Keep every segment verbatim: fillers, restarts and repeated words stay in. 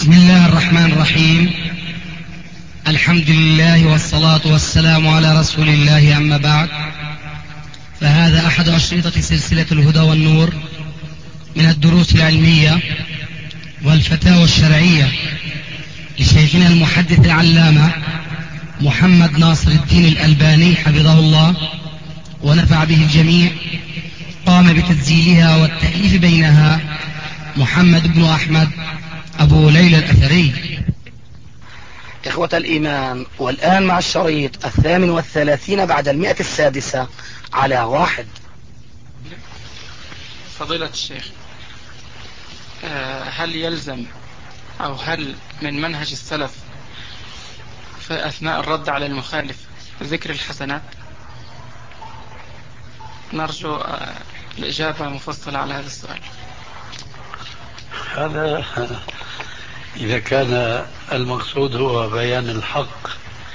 بسم الله الرحمن الرحيم. الحمد لله والصلاة والسلام على رسول الله، أما بعد، فهذا أحد أشرطة سلسلة الهدى والنور من الدروس العلمية والفتاوى الشرعية لشيخنا المحدث العلامة محمد ناصر الدين الألباني حفظه الله ونفع به الجميع. قام بتسجيلها والتأليف بينها محمد بن أحمد أبو ليلى الأثري. إخوة الإيمان، والآن مع الشريط الثامن والثلاثين بعد المئة السادسة على واحد. فضيلة الشيخ، هل يلزم أو هل من منهج السلف في أثناء الرد على المخالف ذكر الحسنات؟ نرجو الإجابة مفصلة على هذا السؤال. هذا إذا كان المقصود هو بيان الحق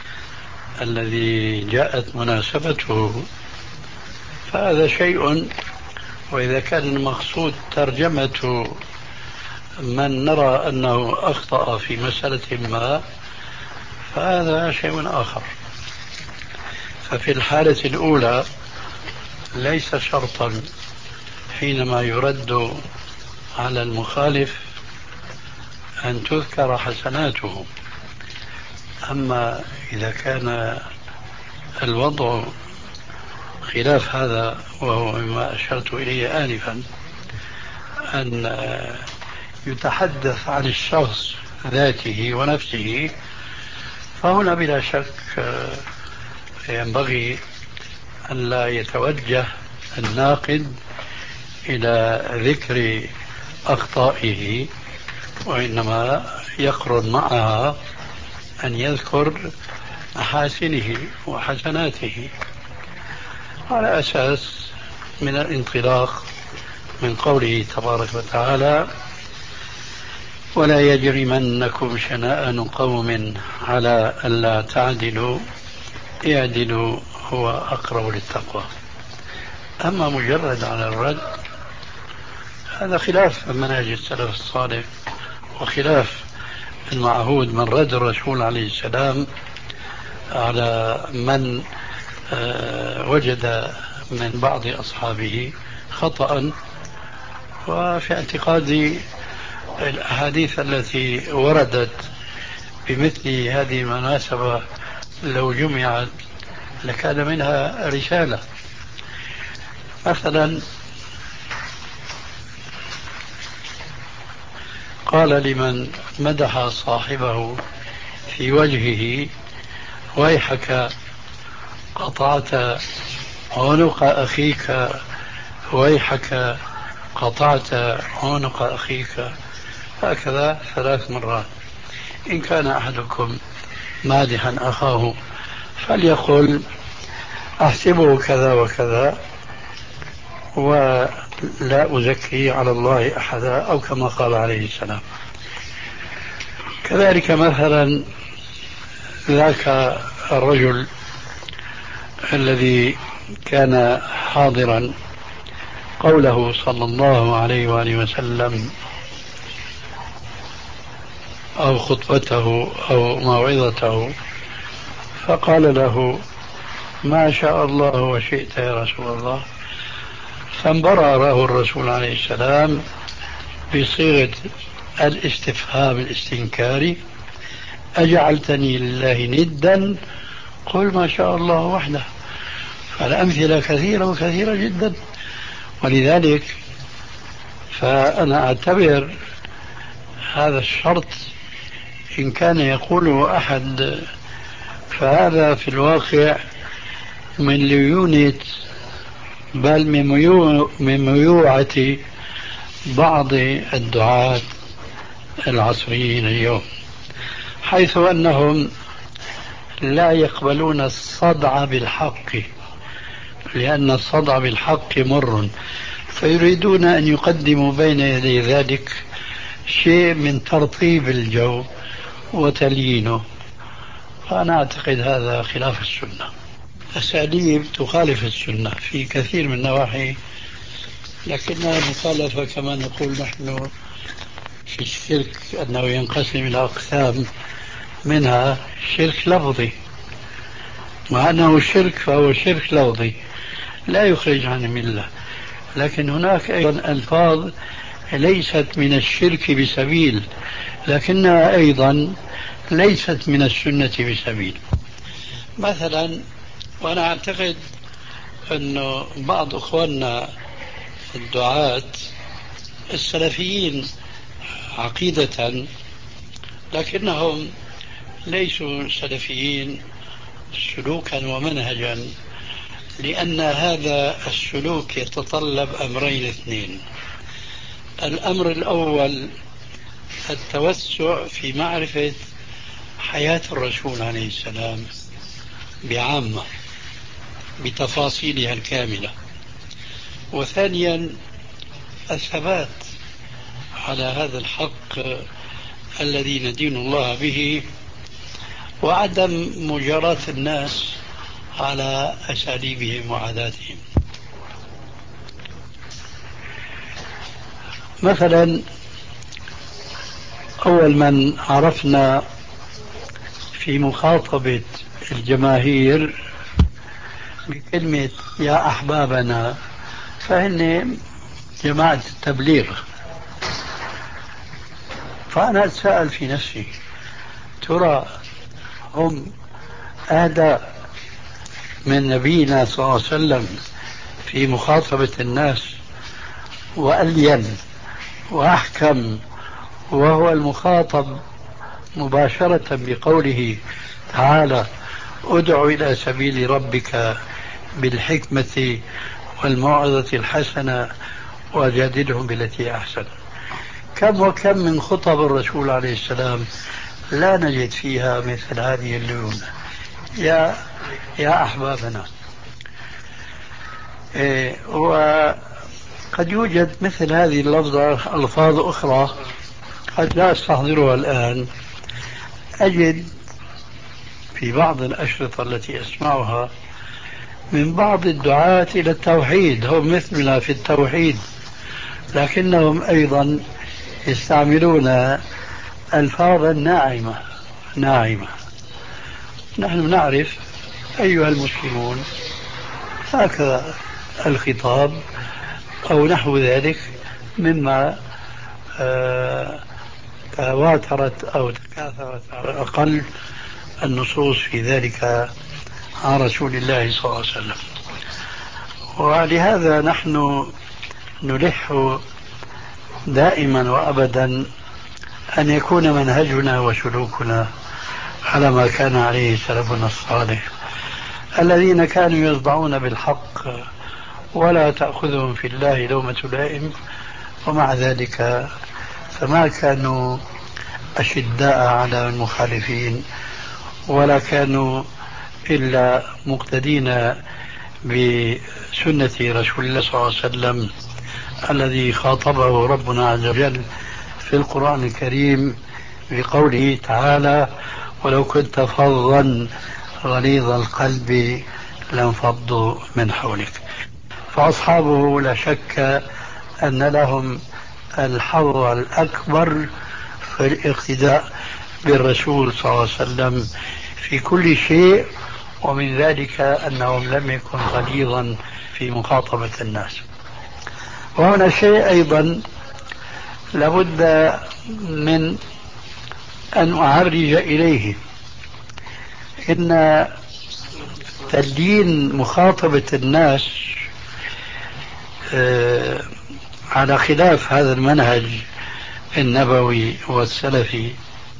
الذي جاءت مناسبته فهذا شيء، وإذا كان المقصود ترجمة من نرى أنه أخطأ في مسألة ما فهذا شيء آخر. ففي الحالة الأولى ليس شرطا حينما يرد على المخالف أن تذكر حسناته. أما إذا كان الوضع خلاف هذا، وهو مما أشرت إليه آنفا، أن يتحدث عن الشخص ذاته ونفسه، فهنا بلا شك ينبغي أن لا يتوجه الناقد إلى ذكر أخطائه، وإنما يقرن معها أن يذكر محاسنه وحسناته على أساس من الانطلاق من قوله تبارك وتعالى: ولا يجرمنكم شنآن قوم على ألا تعدلوا اعدلوا هو أقرب للتقوى. أما مجرد على الرد هذا خلاف منهج السلف الصالح وخلاف المعهود من رد الرسول عليه السلام على من وجد من بعض أصحابه خطأ. وفي اعتقادي الأحاديث التي وردت بمثل هذه المناسبة لو جمعت لكان منها رسالة. مثلا قال لمن مدح صاحبه في وجهه: ويحك قطعت عنق أخيك، ويحك قطعت عنق أخيك، هكذا ثلاث مرات. إن كان أحدكم مادحا أخاه فليقل: أحسبه كذا وكذا ولا أزكي على الله أحدا، أو كما قال عليه السلام. كذلك مثلا ذاك الرجل الذي كان حاضرا قوله صلى الله عليه وآله وسلم أو خطبته أو موعظته، فقال له: ما شاء الله وشئت يا رسول الله، فانبرأ له الرسول عليه السلام بصيغة الاستفهام الاستنكاري: أجعلتني لله ندا؟ قل ما شاء الله وحده. فالأمثلة كثيرة وكثيرة جدا. ولذلك فأنا أعتبر هذا الشرط إن كان يقوله أحد فهذا في الواقع من ليونة، بل من ميو من ميوعة بعض الدعاة العصريين اليوم، حيث أنهم لا يقبلون الصدع بالحق، لأن الصدع بالحق مر، فيريدون أن يقدموا بين يدي ذلك شيء من ترطيب الجو وتليينه. فأنا أعتقد هذا خلاف السنة. أساليب تخالف السنة في كثير من النواحي، لكنها مخالفة كما نقول نحن في الشرك أنه ينقسم إلى أقسام، منها شرك لفظي، مع أنه شرك فهو شرك لفظي لا يخرج عن الملة، لكن هناك أيضا ألفاظ ليست من الشرك بسبيل لكنها أيضا ليست من السنة بسبيل. مثلا، وأنا أعتقد أن بعض أخواننا الدعاة السلفيين عقيدة لكنهم ليسوا سلفيين سلوكا ومنهجا، لأن هذا السلوك يتطلب أمرين اثنين. الأمر الأول التوسع في معرفة حياة الرسول عليه السلام بعامة بتفاصيلها الكاملة، وثانيا الثبات على هذا الحق الذي ندين الله به، وعدم مجاراة الناس على أساليبهم وعاداتهم. مثلا، أول من عرفنا في مخاطبة الجماهير بكلمة يا أحبابنا فإن جماعة التبليغ. فأنا أتساءل في نفسي، ترى هم أهدى من نبينا صلى الله عليه وسلم في مخاطبة الناس وألين وأحكم، وهو المخاطب مباشرة بقوله تعالى ادع إلى سبيل ربك بالحكمة والموعظة الحسنة وجادلهم بالتي أحسن. كم وكم من خطب الرسول عليه السلام لا نجد فيها مثل هذه الليونة يا يا أحبابنا. إيه، وقد يوجد مثل هذه اللفظة ألفاظ أخرى قد لا أستحضرها الآن. أجد في بعض الأشرطة التي أسمعها من بعض الدعاة إلى التوحيد، هم مثلنا في التوحيد، لكنهم أيضا يستعملون ألفاظا ناعمة ناعمة. نحن نعرف أيها المسلمون هكذا الخطاب أو نحو ذلك مما آه تواترت أو تكاثرت على الأقل النصوص في ذلك عن رسول الله صلى الله عليه وسلم. ولهذا نحن نلح دائما وأبدا أن يكون منهجنا وسلوكنا على ما كان عليه سلفنا الصالح الذين كانوا يصدعون بالحق ولا تأخذهم في الله لومة لائم، ومع ذلك فما كانوا أشداء على المخالفين ولا كانوا إلا مقتدين بسنة رسول الله صلى الله عليه وسلم الذي خاطبه ربنا عز وجل في القرآن الكريم بقوله تعالى ولو كنت فظا غليظ القلب لانفضوا من حولك. فأصحابه لا شك أن لهم الحظ الأكبر في الاقتداء بالرسول صلى الله عليه وسلم في كل شيء، ومن ذلك أنهم لم يكن غليظا في مخاطبة الناس. وهنا شيء أيضا لابد من أن أعرج إليه، إن تلين مخاطبة الناس على خلاف هذا المنهج النبوي والسلفي،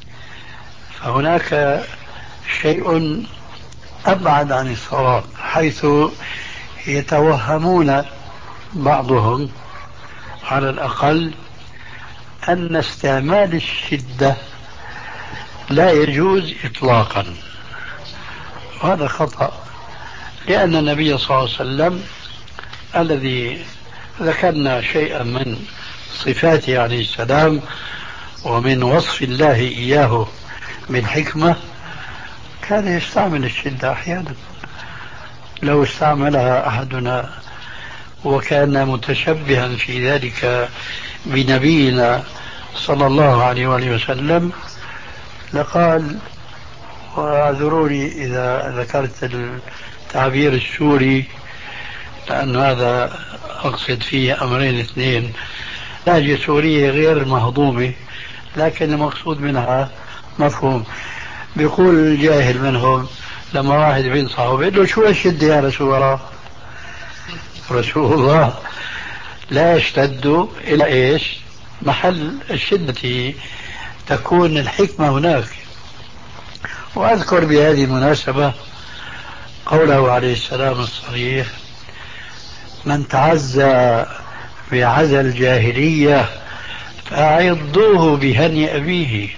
فهناك شيء أبعد عن الصواب، حيث يتوهمون بعضهم على الأقل أن استعمال الشدة لا يجوز إطلاقا. وهذا خطأ، لأن النبي صلى الله عليه وسلم الذي ذكرنا شيئا من صفاته عليه السلام ومن وصف الله إياه بالحكمة كان يستعمل الشدة أحيانا. لو استعملها أحدنا وكان متشبها في ذلك بنبينا صلى الله عليه وآله وسلم لقال، واعذروني إذا ذكرت التعبير السوري لأن هذا أقصد فيه أمرين اثنين، لهجة سورية غير مهضومة لكن المقصود منها مفهوم. بيقول الجاهل منهم لما واحد بينصحه بيقول له شو الشدة يا رسول الله؟ رسول الله لا يشتد إلى إيش؟ محل الشدة تكون الحكمة هناك. وأذكر بهذه المناسبة قوله عليه السلام الصريح: من تعزى بعزى الجاهلية فأعضوه بهني أبيه،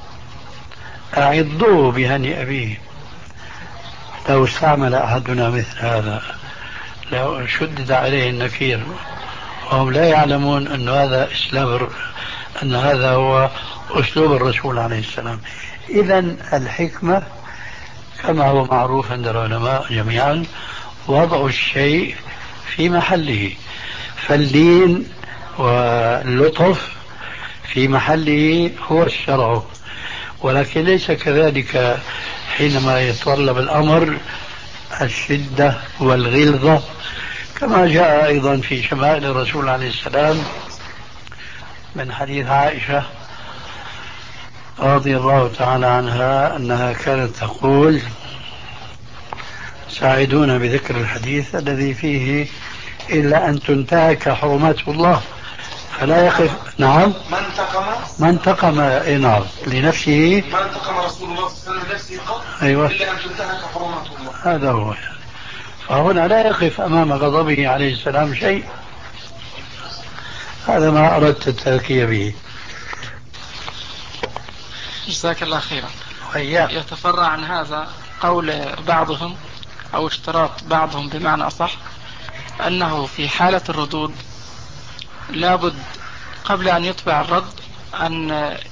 أعضوه بهني أبيه. لو استعمل أحدنا مثل هذا لو شدد عليه النكير وهم لا يعلمون أن هذا إسلام، أن هذا هو أسلوب الرسول عليه السلام. إذن الحكمة كما هو معروف عند العلماء جميعا وضع الشيء في محله، فاللين واللطف في محله هو الشرع، ولكن ليس كذلك حينما يتطلب الأمر الشدة والغلظة، كما جاء أيضا في شمائل الرسول عليه السلام من حديث عائشة رضي الله تعالى عنها أنها كانت تقول: ساعدونا بذكر الحديث الذي فيه إلا أن تنتهك حرمات الله فلا يقف. نعم، من انتقم من انتقم نعم لنفسه، من انتقم رسول الله صلى الله عليه وسلم لنفسه قط أيوة. إلا أن تنتهك حرمات الله. هذا هو. فهنا لا يقف أمام غضبه عليه السلام شيء. هذا ما أردت التذكية به. جزاك الله خيرا. وإياك. يتفرع عن هذا قول بعضهم أو اشتراط بعضهم بمعنى أصح أنه في حالة الردود لابد قبل أن يطبع الرد أن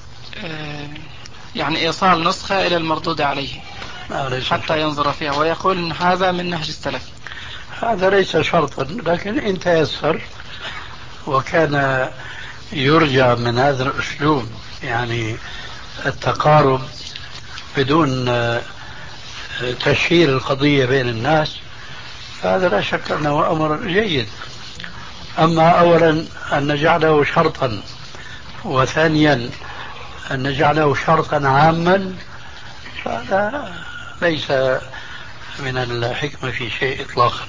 يعني إيصال نسخة إلى المردود عليه حتى ينظر فيها، ويقول إن هذا من نهج السلف. هذا ليس شرطا، لكن إن تيسر وكان يرجى من هذا الأسلوب يعني التقارب بدون تشهير القضية بين الناس، فهذا لا شك أنه أمر جيد. أما أولا أن نجعله شرطا، وثانيا أن نجعله شرطا عاما، فهذا ليس من الحكمة في شيء إطلاقا.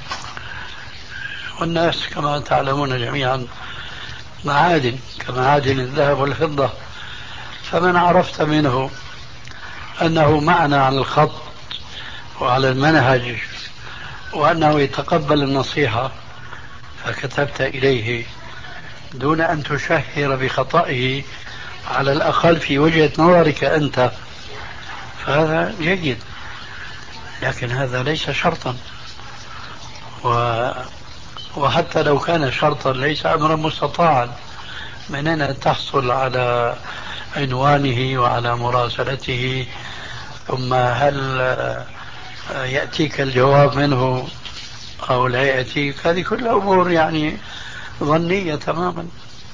والناس كما تعلمون جميعا معادن كمعادن الذهب والفضة، فمن عرفت منه أنه معنى على الخط وعلى المنهج وأنه يتقبل النصيحة فكتبت إليه دون أن تشهر بخطئه على الأقل في وجهة نظرك أنت، فهذا جيد. لكن هذا ليس شرطا، و... وحتى لو كان شرطا ليس أمرا مستطاعا. من أين تحصل على عنوانه وعلى مراسلته، ثم هل يأتيك الجواب منه أو لا يأتيك؟ هذه كل أمور يعني ظنية تماما.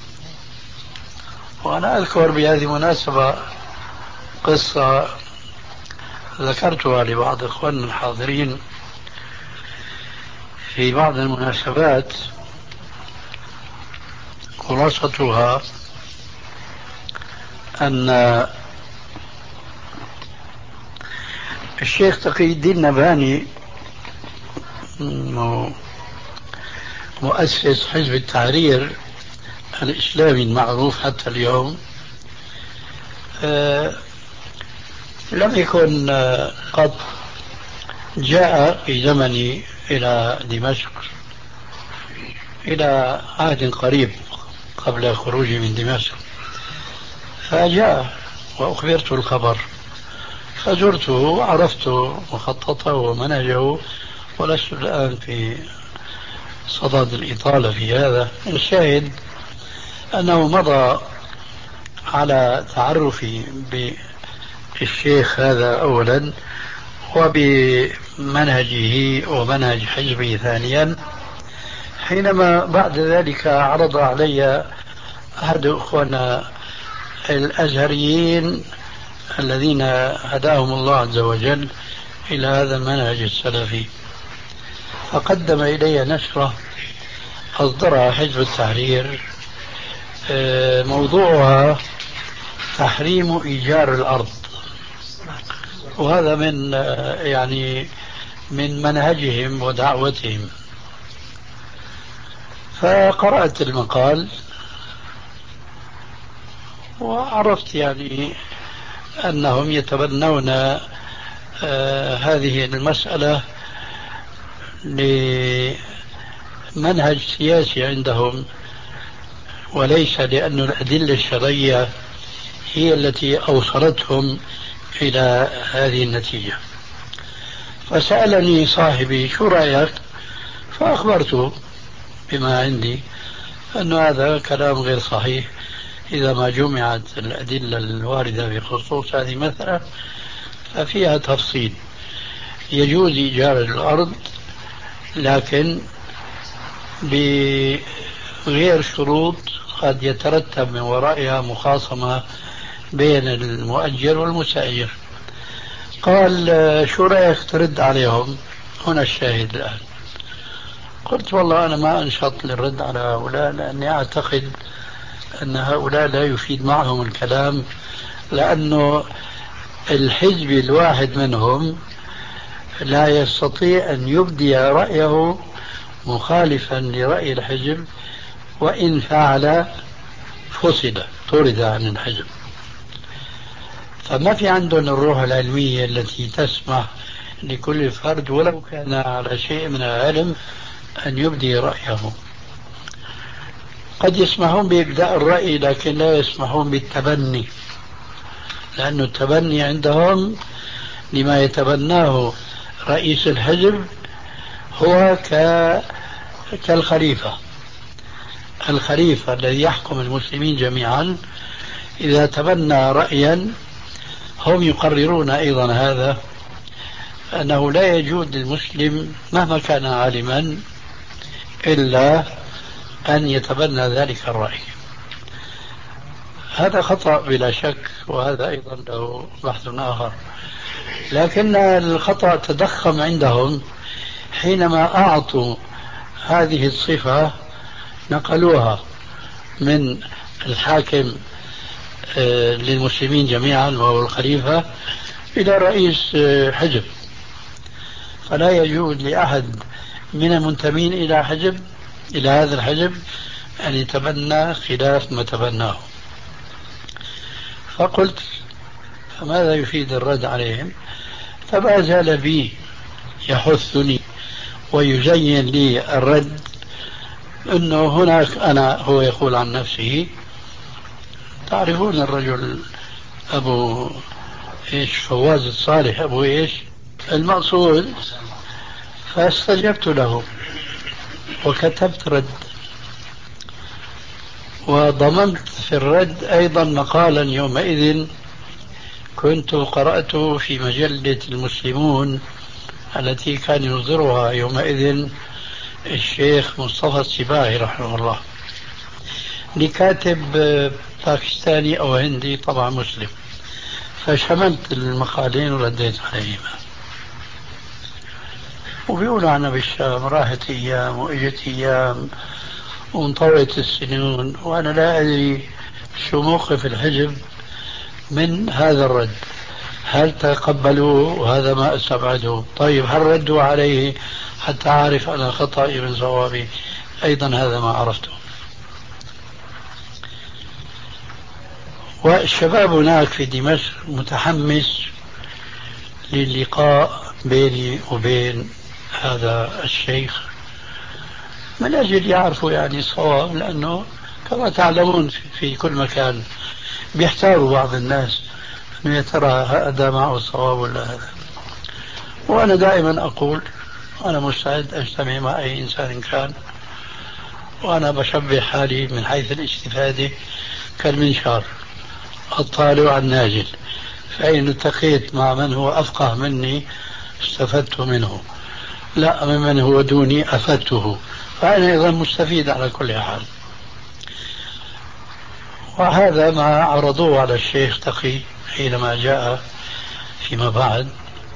وأنا أذكر بهذه المناسبة قصة ذكرتها لبعض إخواننا الحاضرين في بعض المناسبات، خلاصتها أن الشيخ تقي الدين النبهاني مؤسس حزب التحرير الإسلامي المعروف حتى اليوم، لم يكن قد جاء في زمني إلى دمشق إلى عهد قريب قبل خروجي من دمشق، فجاء وأخبرت الخبر فزرته وعرفت مخططه ومنهجه، ولست الآن في صدد الإطالة في هذا. الشاهد أنه مضى على تعرفي بالشيخ هذا أولا وبمنهجه ومنهج حزبه ثانيا، حينما بعد ذلك عرض علي أحد أخوانا الأزهريين الذين هداهم الله عز وجل إلى هذا المنهج السلفي، فقدم إلي نشرة أصدرها حزب التحرير، موضوعها تحريم إيجار الأرض، وهذا من يعني من منهجهم ودعوتهم. فقرأت المقال وعرفت يعني أنهم يتبنون آه هذه المسألة لمنهج سياسي عندهم، وليس لأن الأدلة الشرعية هي التي أوصلتهم إلى هذه النتيجة. فسألني صاحبي شو رأيك؟ فأخبرته بما عندي أن هذا كلام غير صحيح إذا ما جمعت الأدلة الواردة بخصوص هذه مثلا ففيها تفصيل. يجوز إيجار الأرض لكن بغير شروط قد يترتب من ورائها مخاصمة بين المؤجر والمستأجر. قال شو رأيك ترد عليهم؟ هنا الشاهد الآن. قلت والله أنا ما أنشط للرد على هؤلاء، لأني أعتقد أن هؤلاء لا يفيد معهم الكلام، لأنه الحزب الواحد منهم لا يستطيع أن يبدي رأيه مخالفا لرأي الحزب، وإن فعل فصل طرد عن الحزب. فما في عندهم الروح العلمية التي تسمح لكل فرد ولو كان على شيء من العلم أن يبدي رأيه. قد يسمحون بإبداء الرأي لكن لا يسمحون بالتبني، لأن التبني عندهم لما يتبناه رئيس الحزب هو كالخليفة. الخليفة الذي يحكم المسلمين جميعا إذا تبنى رأيا هم يقررون أيضا هذا، أنه لا يجوز للمسلم مهما كان عالما إلا أن يتبنى ذلك الرأي. هذا خطأ بلا شك، وهذا أيضا له بحث آخر. لكن الخطأ تضخم عندهم حينما أعطوا هذه الصفة، نقلوها من الحاكم للمسلمين جميعا وهو الخليفة إلى رئيس حزب. فلا يجوز لأحد من المنتمين إلى حزب إلى هذا الحزب أن يتبنى خلاف ما تبناه. فقلت فماذا يفيد الرد عليهم؟ فما زال بي يحثني ويزين لي الرد أنه هناك أنا هو يقول عن نفسه تعرفون الرجل أبو إيش فواز الصالح أبو إيش المقصود. فاستجبت له وكتبت رد، وضمنت في الرد أيضا مقالا يومئذ كنت قرأته في مجلة المسلمون التي كان يصدرها يومئذ الشيخ مصطفى السباعي رحمه الله، لكاتب باكستاني أو هندي طبعا مسلم. فشملت المقالين ورديت عليهما. وبيقولوا عنا بالشام راحت أيام وإجت أيام وانطوت السنون، وأنا لا أدري شو موقف الحزب من هذا الرد. هل تقبلوه؟ وهذا ما استبعده. طيب هل ردوا عليه حتى أعرف أنا خطأي من صوابي؟ أيضا هذا ما عرفته. والشباب هناك في دمشق متحمس للقاء بيني وبين هذا الشيخ من أجل يعرفوا يعني الصواب، لأنه كما تعلمون في كل مكان بيحتاروا بعض الناس أنه يترى هذا معه الصواب ولا هذا. وأنا دائما أقول أنا مستعد أجتمع مع أي إنسان كان، وأنا بشبه حالي من حيث الاستفادة كالمنشار الطالع على النازل، فإن التقيت مع من هو أفقه مني استفدت منه، لا ممن هو دوني أفدته، فأنا أيضا مستفيد على كل حال. وهذا ما عرضوه على الشيخ تقي حينما جاء فيما بعد،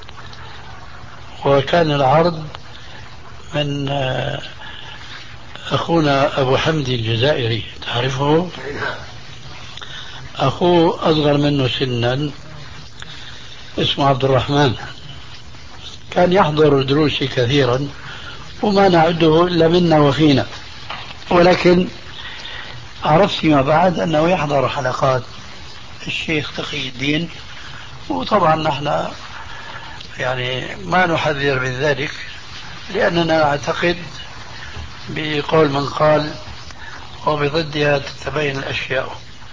وكان العرض من أخونا أبو حمدي الجزائري، تعرفه؟ أخوه أصغر منه سنا اسمه عبد الرحمن، كان يحضر دروسي كثيرا وما نعده إلا منا وفينا، ولكن عرفت فيما بعد أنه يحضر حلقات الشيخ تقي الدين، وطبعا نحن يعني ما نحذر من ذلك لأننا نعتقد بقول من قال وبضدها تتبين الأشياء.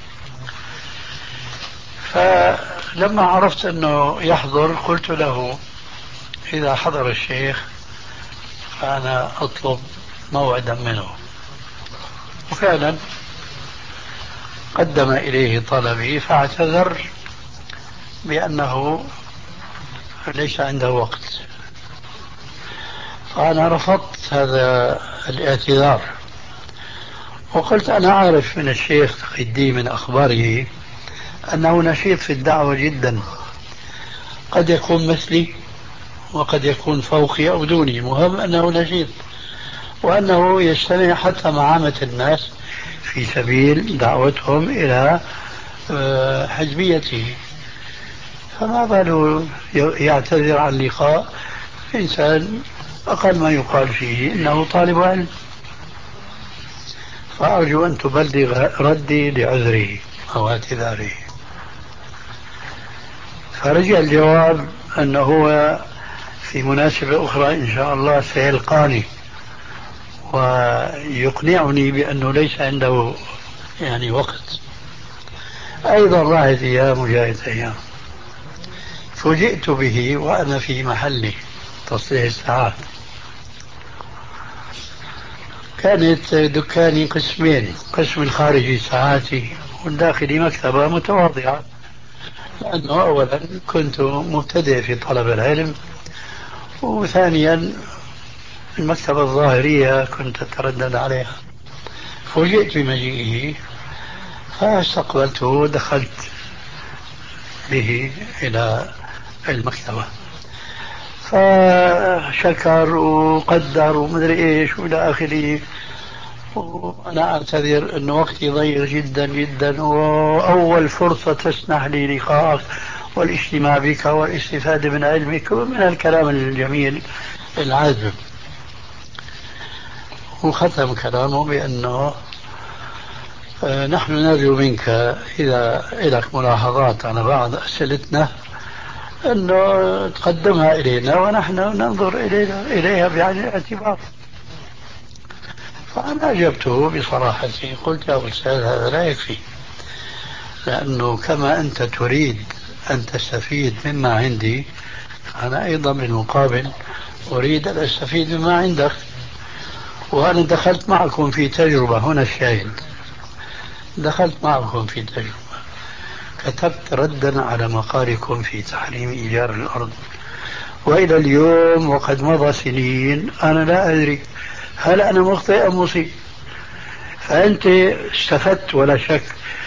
فلما عرفت أنه يحضر قلت له إذا حضر الشيخ فأنا أطلب موعدا منه، وفعلا قدم إليه طلبي فاعتذر بأنه ليس عنده وقت، فأنا رفضت هذا الاعتذار وقلت أنا عارف من الشيخ تقي الدين من أخباره أنه نشيط في الدعوة جدا، قد يكون مثلي وقد يكون فوقي أو دوني، مهم أنه نشيط وأنه يجتمع حتى مع عامة الناس في سبيل دعوتهم إلى حزبيته، فما باله يعتذر عن لقاء إنسان أقل ما يقال فيه إنه طالب علم. فأرجو أن تبلغ ردي لعذره أو اعتذاره. فرجع الجواب أنه هو في مناسبة أخرى إن شاء الله سيلقاني ويقنعني بأنه ليس عنده يعني وقت. أيضا راحت أيام وجاءت أيام، فوجئت به وأنا في محلي تصليح الساعات، كانت دكاني قسمين، قسم الخارجي ساعاتي والداخلي مكتبة متواضعة، لأنه أولا كنت مبتدئ في طلب العلم، وثانيا المكتبة الظاهرية كنت أتردد عليها. فوجئت بمجيئه فاستقبلته ودخلت به إلى المكتبة، فشكر وقدر ومدري إيش وإلى آخره، وأنا أعتذر أن وقتي ضيق جدا جدا، وأول فرصة تسنح لي لقاءك والاجتماع بك والاستفادة من علمك ومن الكلام الجميل العذب. وختم كلامه بأنه نحن نرجو منك إذا لك ملاحظات على بعض أسئلتنا أنه تقدمها إلينا ونحن ننظر إليها, إليها بعين الاعتبار. فأنا أجبته بصراحة، قلت يا أستاذ هذا لا يكفي، لأنه كما أنت تريد أن تستفيد مما عندي أنا أيضا بالمقابل أريد أن أستفيد مما عندك، وأنا دخلت معكم في تجربة، هنا الشاهد، دخلت معكم في تجربة، كتبت ردا على مقالكم في تحريم إيجار الأرض، وإلى اليوم وقد مضى سنين أنا لا أدري هل أنا مخطئ أم مصيب. فأنت استفدت ولا شك،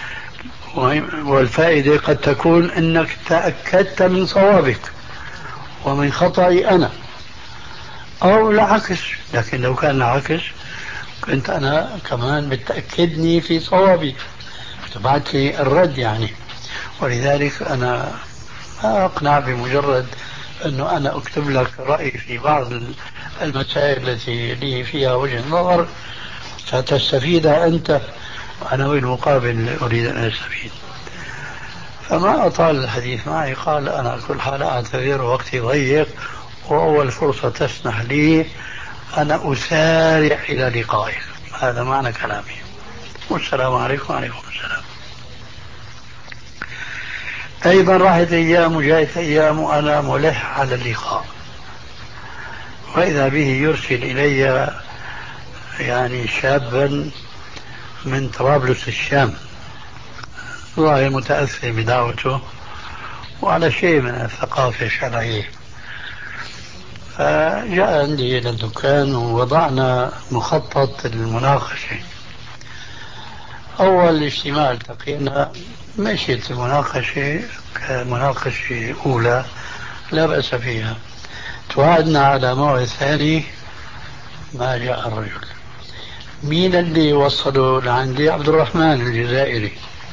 والفائدة قد تكون أنك تأكدت من صوابك ومن خطأي أنا، أو العكس، لكن لو كان العكس كنت أنا كمان بتأكدني في صوابي تبعت لي الرد يعني. ولذلك أنا ما أقنع بمجرد أنه أنا أكتب لك رأي في بعض المسائل التي لي فيها وجه نظر ستستفيدها أنت، وأنا بالمقابل أريد أن أستفيد. فما أطال الحديث معي، قال أنا على كل حال أعتذر وقتي ضيق، وأول فرصة تسنح لي أنا أسارع إلى لقائك. هذا معنى كلامي، والسلام عليكم. وعليكم السلام. أيضا راحت أيام وجاءت أيام وأنا ملح على اللقاء، وإذا به يرسل إلي يعني شابا من طرابلس الشام، ظاهر متأثر بدعوته وعلى شيء من الثقافة الشرعية، فجاء عندي إلى الدكان ووضعنا مخطط المناقشة. أول اجتماع التقينا مشيت المناقشة كمناقشة أولى لا بأس فيها. توعدنا على موعد ثاني، ما جاء الرجل. مين اللي وصله لعندي؟ عبد الرحمن الجزائري.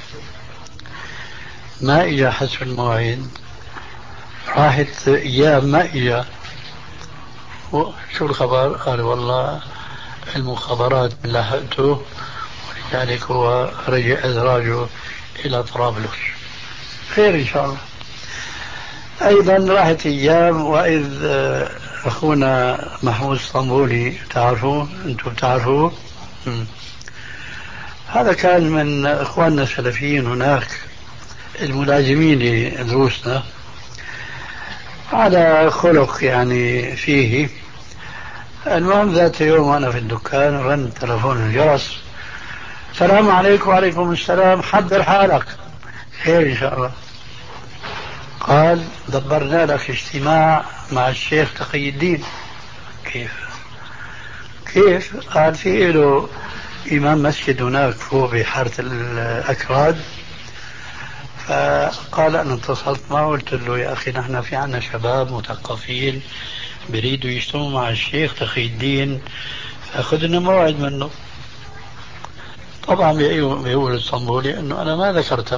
ما إجا حسب الموعد، راحت أيام ما إجا. شو الخبر؟ قال والله المخابرات لاحقته، ولذلك هو رجع إدراجه إلى طرابلس. خير إن شاء الله. أيضا راحت أيام وإذ أخونا محمود اسطنبولي، تعرفوه أنتم بتعرفوه؟ هذا كان من إخواننا السلفيين هناك الملازمين لدروسنا، على خلق يعني فيه. المهم ذات يوم أنا في الدكان رن تلفون الجرس، السلام عليكم. وعليكم السلام. حضر حالك. خير إن شاء الله. قال دبرنا لك اجتماع مع الشيخ تقي الدين. كيف كيف؟ قال في له إمام مسجد هناك فوق بحارة الأكراد، فقال أنا اتصلت معه قلت له يا أخي نحن في عنا شباب مثقفين بريدوا يجتمعوا مع الشيخ تقي الدين، أخذنا موعد منه. طبعا بيقول الصنبولي أنه أنا ما ذكرتك،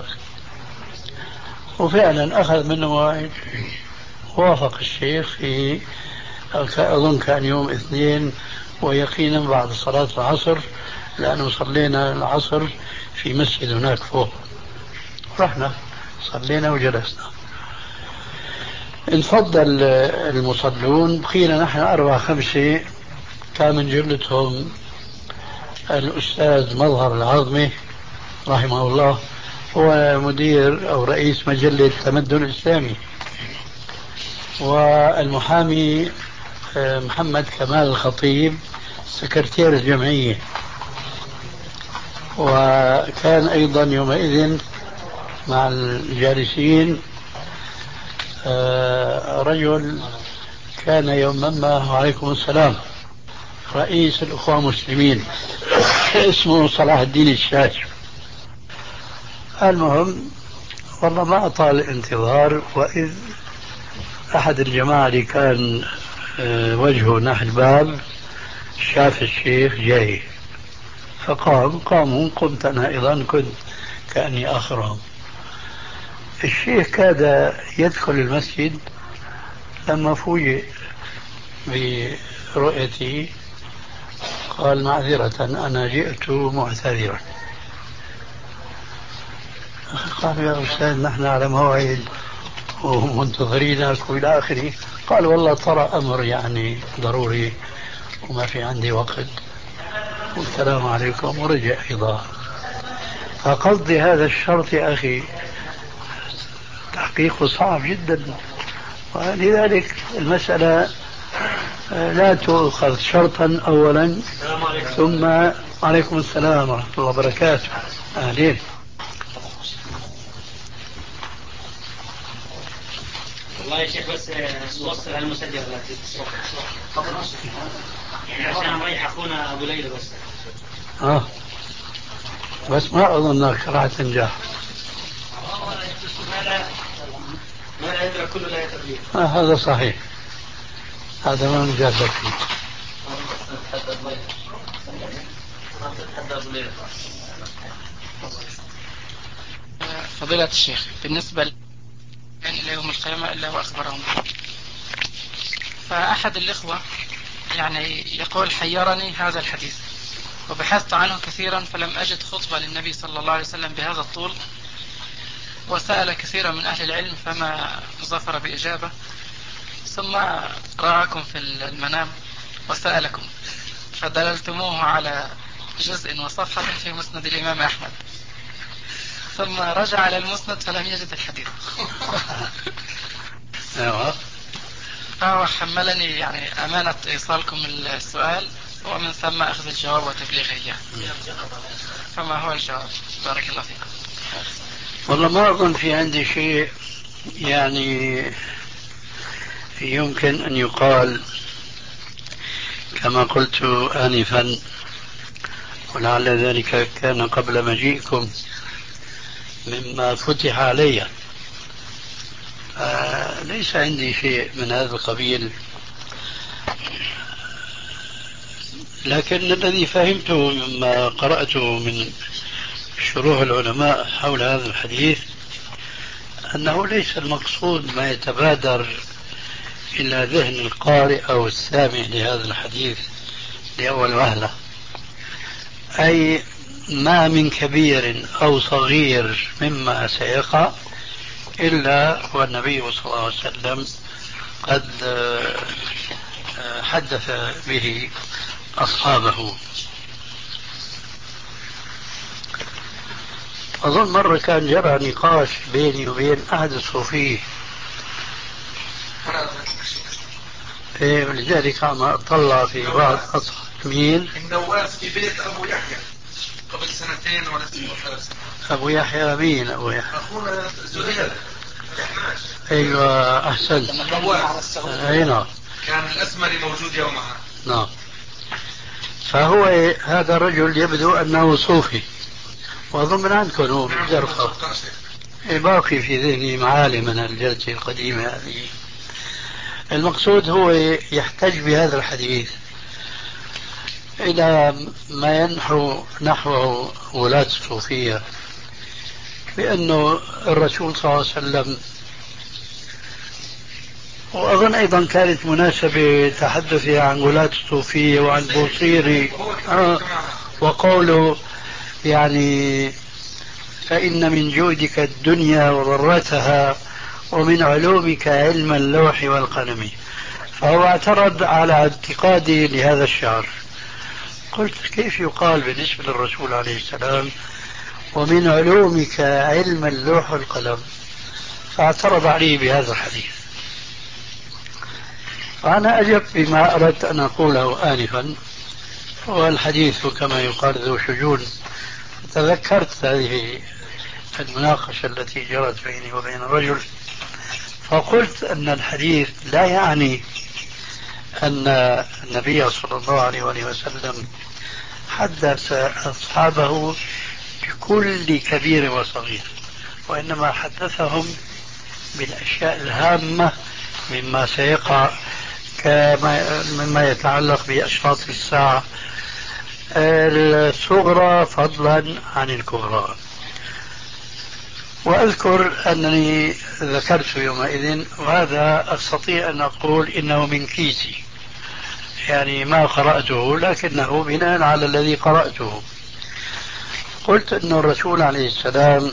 وفعلا أخذ منه موعد. وافق الشيخ في أظن كان يوم اثنين، ويقينا بعد صلاة العصر، لأنه صلينا العصر في مسجد هناك فوق. رحنا صلينا وجلسنا، انفضل المصلون، بقينا نحن أربعة خمسة. كان من جملتهم الأستاذ مظهر العظمي رحمه الله، هو مدير أو رئيس مجلة التمدن الإسلامي، والمحامي محمد كمال الخطيب سكرتير الجمعية. وكان أيضا يومئذ مع الجالسين رجل كان يوما ما، وعليكم السلام، رئيس الأخوة المسلمين اسمه صلاح الدين الشاش. المهم والله ما أطال الانتظار، وإذ أحد الجماعة اللي كان وجهه نحو الباب شاف الشيخ جاي، فقام قاموا، قمت أنا أيضا كنت كأني آخرهم. الشيخ كاد يدخل المسجد لما فوجئ برؤيتي قال معذرة أنا جئت معتذرا. قال يا أستاذ نحن على موعد ومنتظرينك وإلى آخره. قال والله ترى أمر يعني ضروري وما في عندي وقت، والسلام عليكم، ورجع أيضا. فقصدي هذا الشرط يا أخي تحقيقه صعب جدا، ولذلك المسألة لا تؤخذ شرطا أولا ثم عليكم السلام ورحمة الله وبركاته. أهلين. والله يا شيخ بس نوصل على المسجل يعني عشان رايح اخونا ابو ليلى بس. اه بس ما اظنك راح تنجح. ما لا يدرك كله لا يتبليغ. آه هذا صحيح، هذا ما نجاز لك فيه. فضيلة الشيخ بالنسبة يعني ليوم القيامة إلا وأخبرهم. فأحد الإخوة يعني يقول حيرني هذا الحديث وبحثت عنه كثيرا فلم أجد خطبة للنبي صلى الله عليه وسلم بهذا الطول، وسأل كثيرا من أهل العلم فما ظفر بإجابة، ثم رآكم في المنام وسألكم فدللتموه على جزء وصفحة في مسند الإمام أحمد، ثم رجع على المسند فلم يجد الحديث. فهو حملني يعني أمانة إيصالكم السؤال ومن ثم أخذ الجواب وتبليغه إياه، فما هو الجواب؟ بارك الله فيكم. والله ما أظن في عندي شيء يعني يمكن أن يقال. كما قلت آنفا ولعل ذلك كان قبل مجيئكم مما فتح علي. آه ليس عندي شيء من هذا القبيل، لكن الذي فهمته مما قرأته من شروح العلماء حول هذا الحديث أنه ليس المقصود ما يتبادر إلى ذهن القارئ أو السامع لهذا الحديث لأول وهلة، أي ما من كبير أو صغير مما سيقع إلا والنبي صلى الله عليه وسلم قد حدث به أصحابه. أظن مرة كان جرى نقاش بيني وبين أحد الصوفية، إيه لذلك عم أطلع في بعض أصحاب مين؟ النواس في بيت أبو يحيى قبل سنتين ولا ثلاث. أبو يحيى مين أبو يحيى؟ أخونا زهير. أيوة أحسنت. أي نعم. كان الأسمري موجود يومها. نعم. فهو هذا الرجل يبدو أنه صوفي، وأظن من عندكم هو بالجرقة. باقي في ذهني معالم من الجلسة القديمة هذه. المقصود هو يحتج بهذا الحديث إلى ما ينحو نحوه ولاة الصوفية، بأنه الرسول صلى الله عليه وسلم، وأظن أيضا كانت مناسبة تحدثي عن ولاة الصوفية وعن بوصيري آه وقوله يعني فإن من جودك الدنيا وضرتها ومن علومك علم اللوح والقلم. فهو اعترض على اعتقادي لهذا الشعر. قلت كيف يقال بالنسبة للرسول عليه السلام ومن علومك علم اللوح والقلم؟ فاعترض علي بهذا الحديث. فأنا أجبت بما أردت أن أقوله آنفا، والحديث كما يقال ذو شجون. تذكرت هذه المناقشة التي جرت بيني وبين الرجل، فقلت أن الحديث لا يعني أن النبي صلى الله عليه وسلم حدث أصحابه بكل كبير وصغير، وإنما حدثهم بالأشياء الهامة مما سيقع، كما مما يتعلق بأشراط الساعة الصغرى فضلا عن الكبرى. وأذكر أنني ذكرت يومئذ، وهذا أستطيع أن أقول إنه من كيسي، يعني ما قرأته لكنه بناء على الذي قرأته. قلت أن الرسول عليه السلام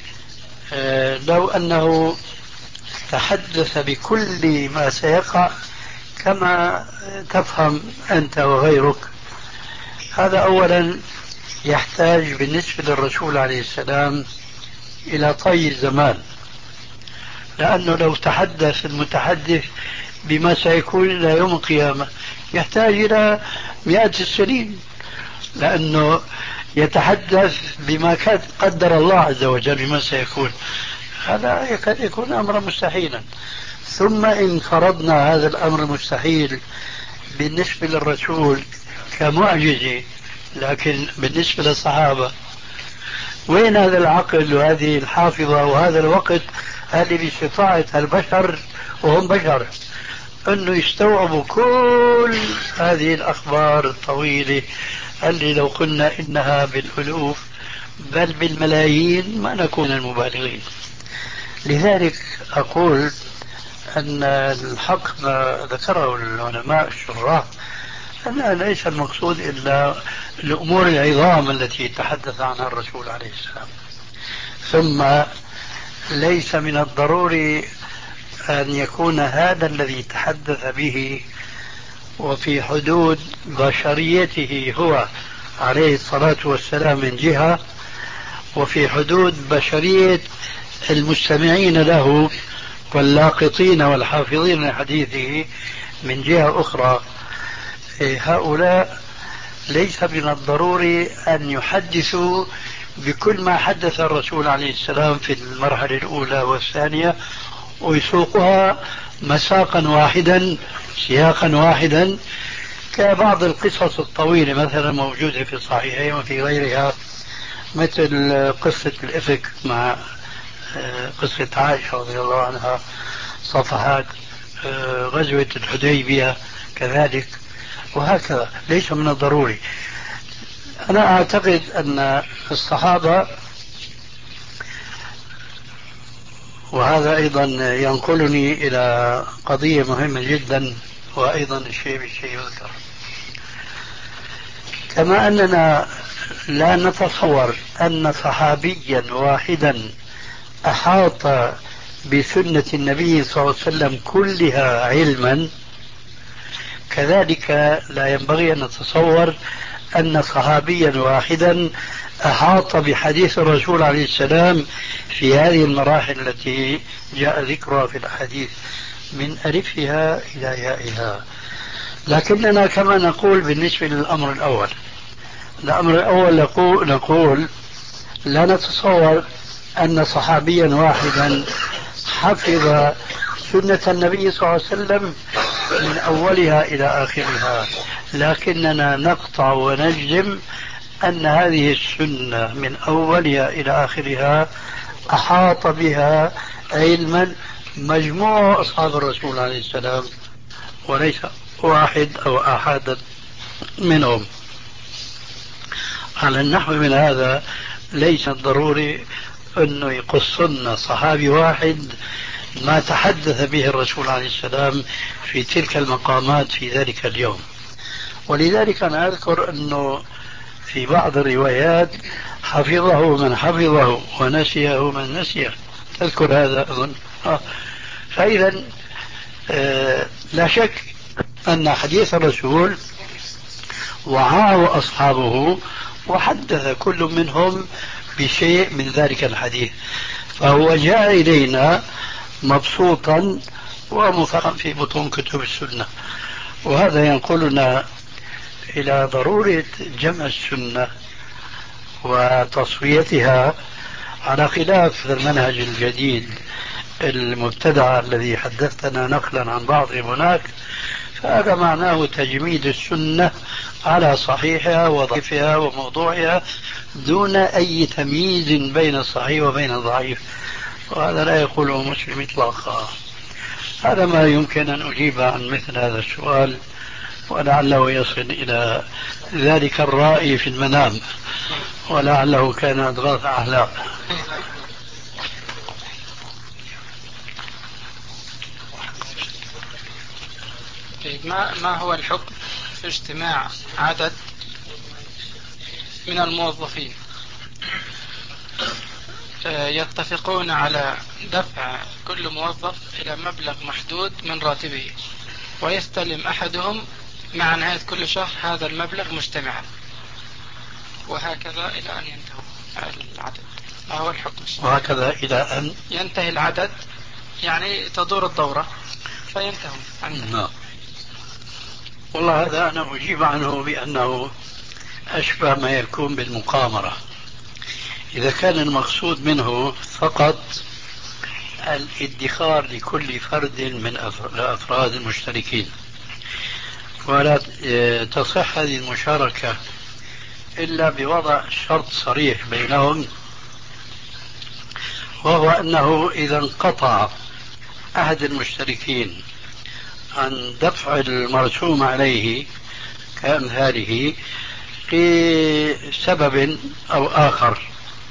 لو أنه تحدث بكل ما سيقع كما تفهم أنت وغيرك، هذا أولا يحتاج بالنسبة للرسول عليه السلام إلى طي الزمان، لأنه لو تحدث المتحدث بما سيكون إلى يوم القيامة يحتاج إلى مئات السنين، لأنه يتحدث بما قدر الله عز وجل بما سيكون، هذا يكاد يكون أمرا مستحيلا. ثم إن فرضنا هذا الأمر المستحيل بالنسبة للرسول كمعجزة، لكن بالنسبة للصحابة وين هذا العقل وهذه الحافظة وهذا الوقت هذه باستطاعة البشر وهم بشر أنه يستوعبوا كل هذه الأخبار الطويلة اللي لو قلنا إنها بالألوف بل بالملايين ما نكون المبالغين. لذلك أقول أن الحق ما ذكره العلماء الشراح أن ليس المقصود إلا الأمور العظام التي تحدث عنها الرسول عليه السلام. ثم ليس من الضروري أن يكون هذا الذي تحدث به وفي حدود بشريته هو عليه الصلاة والسلام من جهة، وفي حدود بشرية المستمعين له واللاقطين والحافظين لحديثه من جهة أخرى. هؤلاء ليس من الضروري أن يحدثوا بكل ما حدث الرسول عليه السلام في المرحلة الأولى والثانية ويسوقها مساقا واحدا سياقا واحدا كبعض القصص الطويلة مثلا موجودة في الصحيحين وفي غيرها، مثل قصة الإفك مع قصة عائشة رضي الله عنها، صفحات غزوة الحديبية كذلك، وهكذا. ليس من الضروري. أنا أعتقد أن الصحابة، وهذا أيضا ينقلني إلى قضية مهمة جدا، وأيضا الشيء بالشيء يذكر، كما أننا لا نتصور أن صحابيا واحدا أحاط بسنة النبي صلى الله عليه وسلم كلها علما، كذلك لا ينبغي أن نتصور أن صحابيا واحدا أحاط بحديث الرسول عليه السلام في هذه المراحل التي جاء ذكرها في الحديث من ألفها إلى يائها. لكننا كما نقول بالنسبة للأمر الأول، الأمر الأول نقول, نقول لا نتصور أن صحابيا واحدا حفظ سنة النبي صلى الله عليه وسلم من أولها إلى آخرها، لكننا نقطع ونجزم أن هذه السنة من أولها إلى آخرها أحاط بها علما مجموع أصحاب الرسول عليه السلام، وليس واحد أو أحد منهم. على النحو من هذا ليس ضروري أنه يقصنا صحابي واحد ما تحدث به الرسول عليه السلام في تلك المقامات في ذلك اليوم. ولذلك أنا أذكر أنه في بعض الروايات حفظه من حفظه ونسيه من نسيه، تذكر هذا أظن. آه. فإذا آه لا شك أن حديث الرسول وعاه أصحابه وحدث كل منهم بشيء من ذلك الحديث، فهو جاء إلينا مبسوطا ومفرغا في بطون كتب السنة. وهذا ينقلنا إلى ضرورة جمع السنة وتصفيتها على خلاف المنهج الجديد المبتدع الذي حدثنا نقلا عن بعض هناك، فهذا معناه تجميد السنة على صحيحها وضعيفها وموضوعها دون أي تمييز بين الصحيح وبين الضعيف، وهذا لا يقوله مسلم إطلاقا. هذا ما يمكن أن أجيب عن مثل هذا السؤال، ولعله يصل إلى ذلك الرائي في المنام، ولعله كان أضغاث أحلام. ما ما هو الحكم في اجتماع عدد من الموظفين يتفقون على دفع كل موظف إلى مبلغ محدود من راتبه، ويستلم أحدهم مع نهاية كل شهر هذا المبلغ مجتمعا، وهكذا إلى أن ينتهي العدد؟ ما هو الحكم؟ وهكذا إلى أن ينتهي العدد، يعني تدور الدورة فينتهي عنه. والله هذا أنا أجيب عنه بأنه أشبه ما يكون بالمقامرة. إذا كان المقصود منه فقط الادخار لكل فرد من الأفراد المشتركين، ولا تصح هذه المشاركة إلا بوضع شرط صريح بينهم، وهو أنه إذا انقطع أحد المشتركين عن دفع المرسوم عليه كأمثاله لسبب أو آخر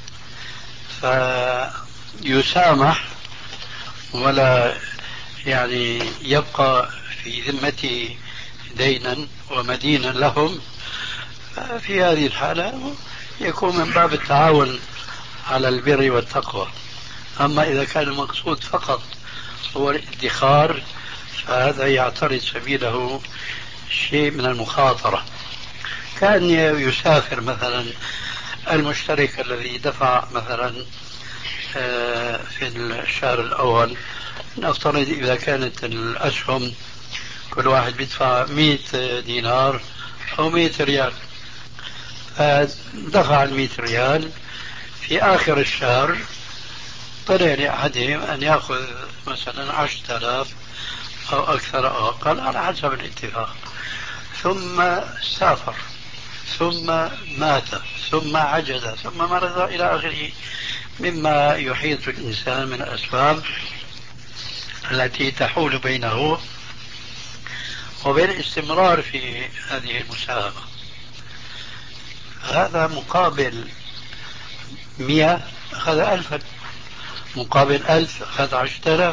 فيسامح ولا يعني يبقى في ذمته دينا ومدينا لهم، في هذه الحالة يكون من باب التعاون على البر والتقوى. أما إذا كان المقصود فقط هو الادخار فهذا يعترض سبيله شيء من المخاطرة، كان يسافر مثلا المشترك الذي دفع مثلا في الشهر الأول، نفترض إذا كانت الأسهم كل واحد بيدفع مئة دينار أو مئة ريال، فدفع المئة ريال في آخر الشهر طلع لأحدهم أن يأخذ مثلا عشرة آلاف أو أكثر أو أقل على حسب الاتفاق، ثم سافر ثم مات ثم عجز ثم مرض إلى آخره مما يحيط الإنسان من الأسباب التي تحول بينه وبين الاستمرار في هذه المساهمة. هذا مقابل مئة أخذ ألفا، مقابل ألف أخذ عشرة آلاف.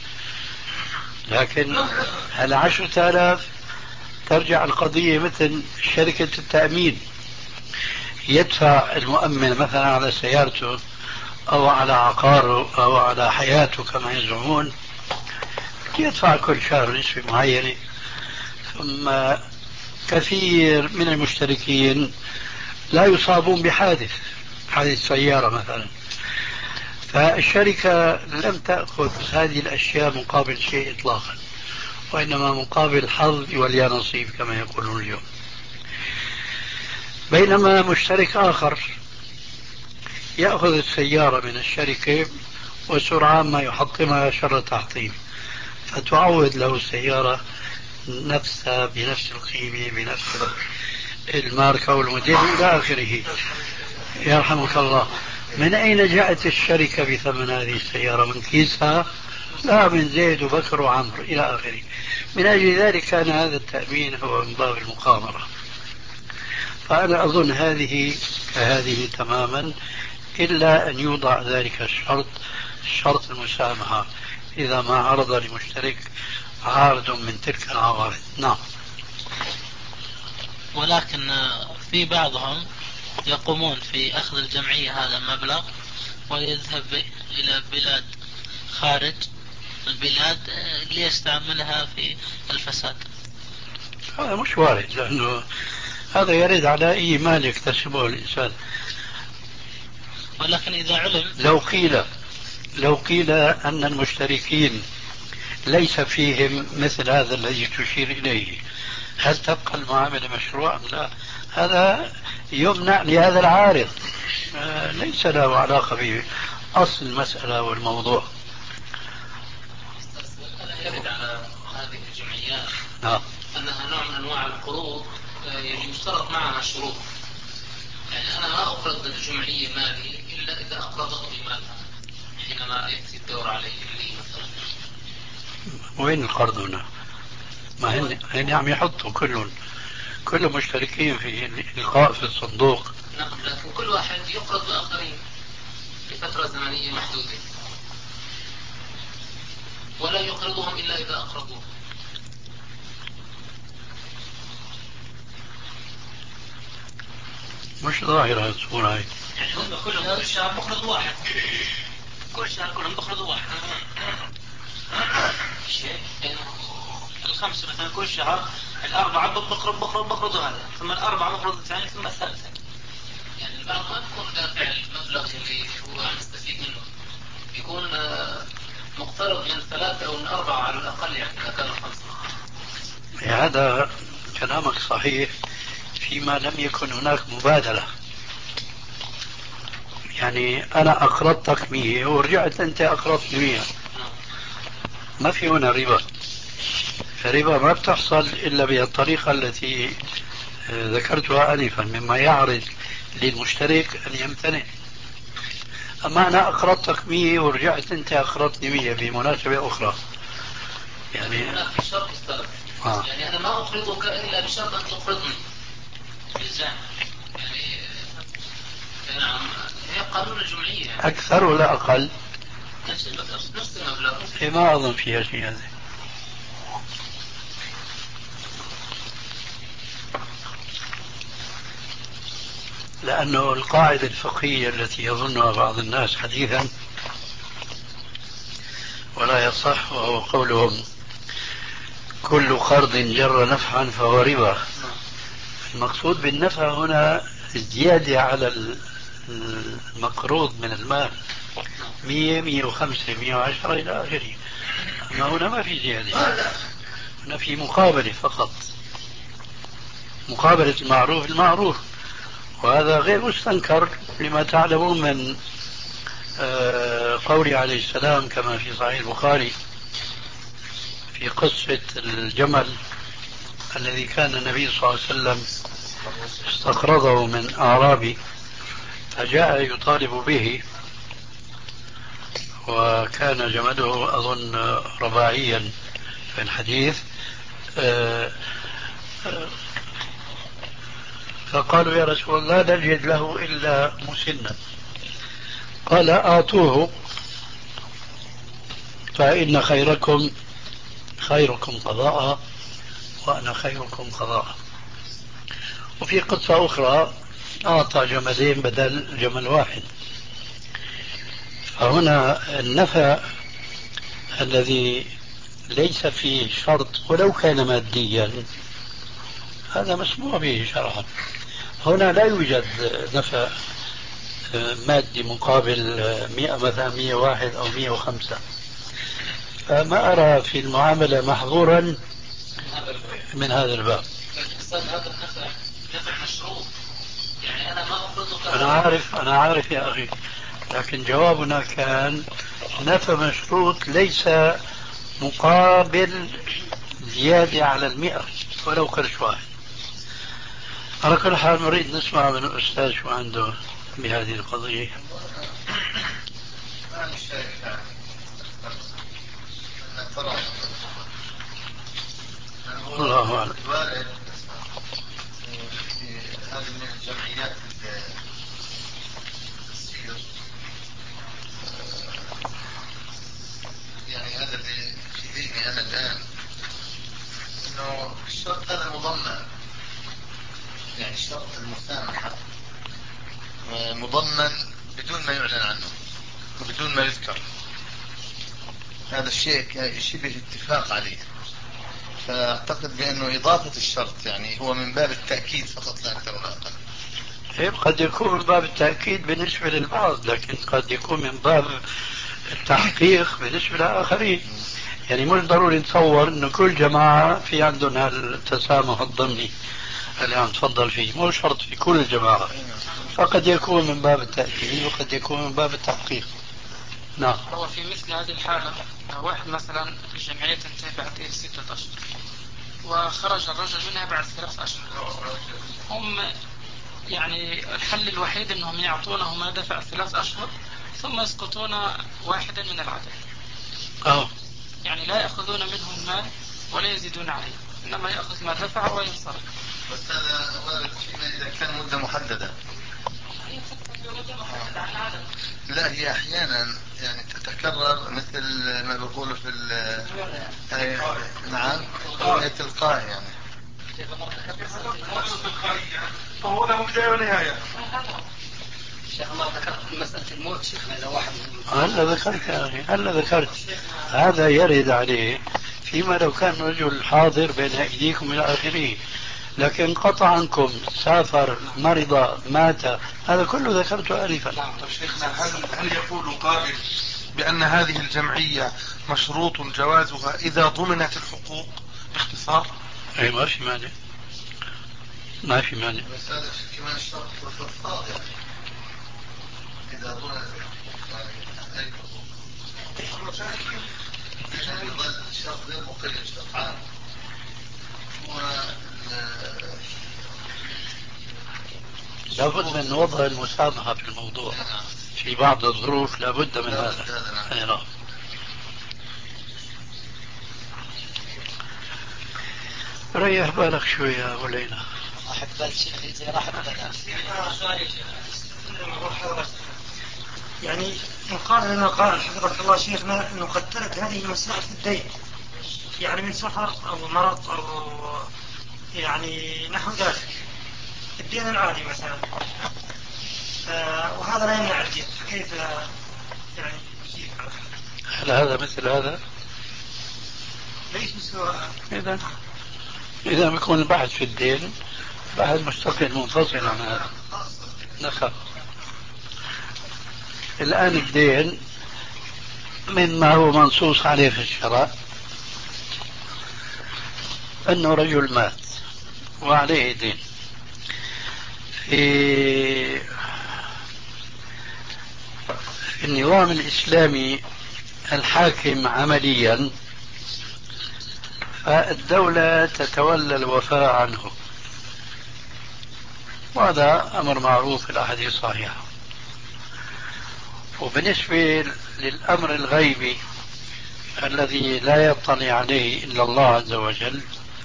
لكن هل عشرة آلاف ترجع القضية مثل شركة التأمين، يدفع المؤمن مثلا على سيارته أو على عقاره أو على حياته كما يزعمون، يدفع كل شهر نسبة معينة. ثم كثير من المشتركين لا يصابون بحادث حادث سيارة مثلا، فالشركة لم تأخذ هذه الأشياء مقابل شيء إطلاقا، وإنما مقابل حظ وليا نصيب كما يقولون اليوم. بينما مشترك آخر يأخذ السيارة من الشركة وسرعان ما يحطمها شر تحطيم، فتعوض له السيارة نفسها بنفس القيمة بنفس الماركة والموديل إلى آخره. يرحمك الله. من أين جاءت الشركة بثمن هذه السيارة؟ من كيسها؟ لا، من زيد وبكر وعمر إلى آخره. من أجل ذلك كان هذا التأمين هو من باب المقامرة. فأنا أظن هذه كهذه تماما، إلا أن يوضع ذلك الشرط، شرط المسامحة، إذا ما عرض لمشترك عارض من تلك العوارض. نعم. ولكن في بعضهم يقومون في أخذ الجمعية هذا المبلغ ويذهب إلى بلاد خارج البلاد ليستعملها في الفساد. هذا مش وارد، لأنه هذا يرد على أي مال يكتسبه الإنسان. ولكن إذا علم لو قيل لو قيل أن المشتركين ليس فيهم مثل هذا الذي تشير إليه، هل تبقى المعاملة مشروعا؟ لا، هذا يمنع لهذا العارض، ليس له علاقة بأصل المسألة والموضوع. يرد على هذه الجمعيات نعم. أنها نوع من أنواع القروض يشترط معها شروط. يعني أنا ما أقرض الجمعية مالي إلا إذا أقرضت لي مالها حينما يأتي الدور عليه لي مثلا. وين القرض هنا؟ ما هن هن عم يحطوا كلهم كل مشتركين في الإلقاء في الصندوق. نعم، لكن كل واحد يقرض الآخرين لفترة زمنية محدودة، ولا يقرضهم إلا إذا أقرضوه. مش ظاهرة الصورة هاي. يعني هم كلهم كل شهر بقرض واحد، كل شهر كلهم بقرض واحد. الخمسة مثلا كل شهر الأربعة بقرض بقرض بقرض هذا، ثم الأربعة بقرض الثاني، ثم الثالثة. يعني البعض ما يكون دافع المبلغ اللي هو مستفيد منه، يكون مقترض من ثلاثة أو من أربعة على الأقل، يعني إذا كانوا خمسة. هذا كلامك صحيح فيما لم يكن هناك مبادلة. يعني أنا أقرضتك مية ورجعت أنت أقرضت مية، ما في هنا ربا. الربا ما بتحصل إلا بالطريقة التي ذكرتها آنفا، مما يعرض للمشترك أن يمتنع. أما أنا أقرضتك مية ورجعت أنت أقرضتني مية بمناسبة أخرى، يعني هناك في شرط أستاذ. آه. يعني أنا ما أقرضك إلا بشرط أن تقرضني بالزام. يعني نعم، هي قانون الجمعية يعني. أكثر ولا أقل؟ نفس المبلغ نفس المبلغ. إيه، ما أظن فيها شيء هذا. لأنه القاعدة الفقهية التي يظنها بعض الناس حديثا ولا يصح، وهو قولهم كل قرض جر نفعا فهو ربا. المقصود بالنفع هنا الزيادة على المقروض من المال، مية مية وخمسة مية وعشرة إلى آخره. أما هنا ما في زيادة، هنا في مقابلة فقط، مقابلة المعروف المعروف. وهذا غير مستنكر لما تعلمون من قوله عليه السلام كما في صحيح البخاري في قصة الجمل الذي كان النبي صلى الله عليه وسلم استقرضه من أعرابي فجاء يطالب به، وكان جمله أظن رباعيا في الحديث، فقالوا يا رسول الله لا نجد له إلا مسنا، قال أعطوه فإن خيركم خيركم قضاء وأنا خيركم قضاء. وفي قصة أخرى أعطى جملين بدل جمل واحد. فهنا النفع الذي ليس فيه شرط ولو كان ماديا هذا مسموع به شرعا. هنا لا يوجد نفع مادي مقابل مئة مثلا مئة واحد أو مئة وخمسة، فما أرى في المعاملة محظورا من هذا الباب. هذا النفع نفع مشروط، يعني أنا ما أفرضك. أنا عارف أنا عارف يا أخي، لكن جوابنا كان نفع مشروط ليس مقابل زيادة على المئة ولو قرش واحد. على كل حال نريد نسمع من الأستاذ شو عنده بهذه القضية. الله أعلم. هذه من الجمعيات التسيير، يعني هذا اللي في ذهني أنا الآن، إنه الشرط هذا مضمن، يعني شرط المسامحة مضمن بدون ما يعلن عنه وبدون ما يذكر. هذا الشيء شبه اتفاق عليه، فأعتقد بأنه إضافة الشرط يعني هو من باب التأكيد فقط لا أكثر ولا أقل. قد يكون من باب التأكيد بالنسبة للبعض، لكن قد يكون من باب التحقيق بالنسبة للآخرين. يعني مش ضروري نتصور أنه كل جماعة في عندهم التسامح الضمني اللي عم تفضل فيه، مو شرط في كل الجماعة، فقد يكون من باب التأكيد وقد يكون من باب التحقيق. نعم. هو في مثل هذه الحالة واحد مثلا الجمعية تنتهي بعد ستة أشهر وخرج الرجل منها بعد ثلاث أشهر، هم يعني الحل الوحيد أنهم يعطونه ما دفع ثلاث أشهر ثم يسقطون واحدا من العدد. أوه. يعني لا يأخذون منه المال ولا يزيدون عليه، إنما يأخذ ما دفع وينصرف. بس هذا وارد فيما إذا كان مدة محددة. لا، هي أحيانا يعني تتكرر مثل ما بيقولوا في ال نعم تلقائي يعني. فهو له بداية ونهاية. شيخ الله ذكرت مسألة الموت شيخنا إذا واحد هلا ذكرت يا أخي هلا ذكرت هذا يرد عليه فيما لو كان رجل حاضر بين أيديكم إلى آخره، لكن قطع عنكم سافر مرض مات هذا كله ذكرته آنفا. طيب شيخنا هل هل يقول قائل بأن هذه الجمعية مشروط جوازها إذا ضمنت الحقوق باختصار؟ أي ما في مانع، ما في مانع. بس هذا كمان شرط الفرض يعني إذا ضمنت أي حقوق عشان يظل شرط غير مقيد شرط عام. لابد من وضع المسامحة في الموضوع في بعض الظروف، لابد من هذا. ريح بالك شوي يا أبو ليلى. راحت بال شيخي زي راحت بالك. يعني يقال لنا قال حفظك الله شيخنا أنه قد ترك هذه المسائل في الدين، يعني من سفر أو مرض أو يعني نحو ذلك الدين العادي مثلا، وهذا لا يمنع الدين، كيف يعني يجيب على هل هذا مثل هذا؟ ليس سواء. إذا إذا بيكون البحث في الدين بحث مستقل منفصل عن هذا. نخاف الآن الدين مما هو منصوص عليه في الشرع أنه رجل مات وعليه دين. في النظام الإسلامي الحاكم عمليا فالدولة تتولى الوفاء عنه، وهذا أمر معروف في الأحاديث الصحيحة. وبالنسبة للأمر الغيبي الذي لا يطلع عليه إلا الله عز وجل،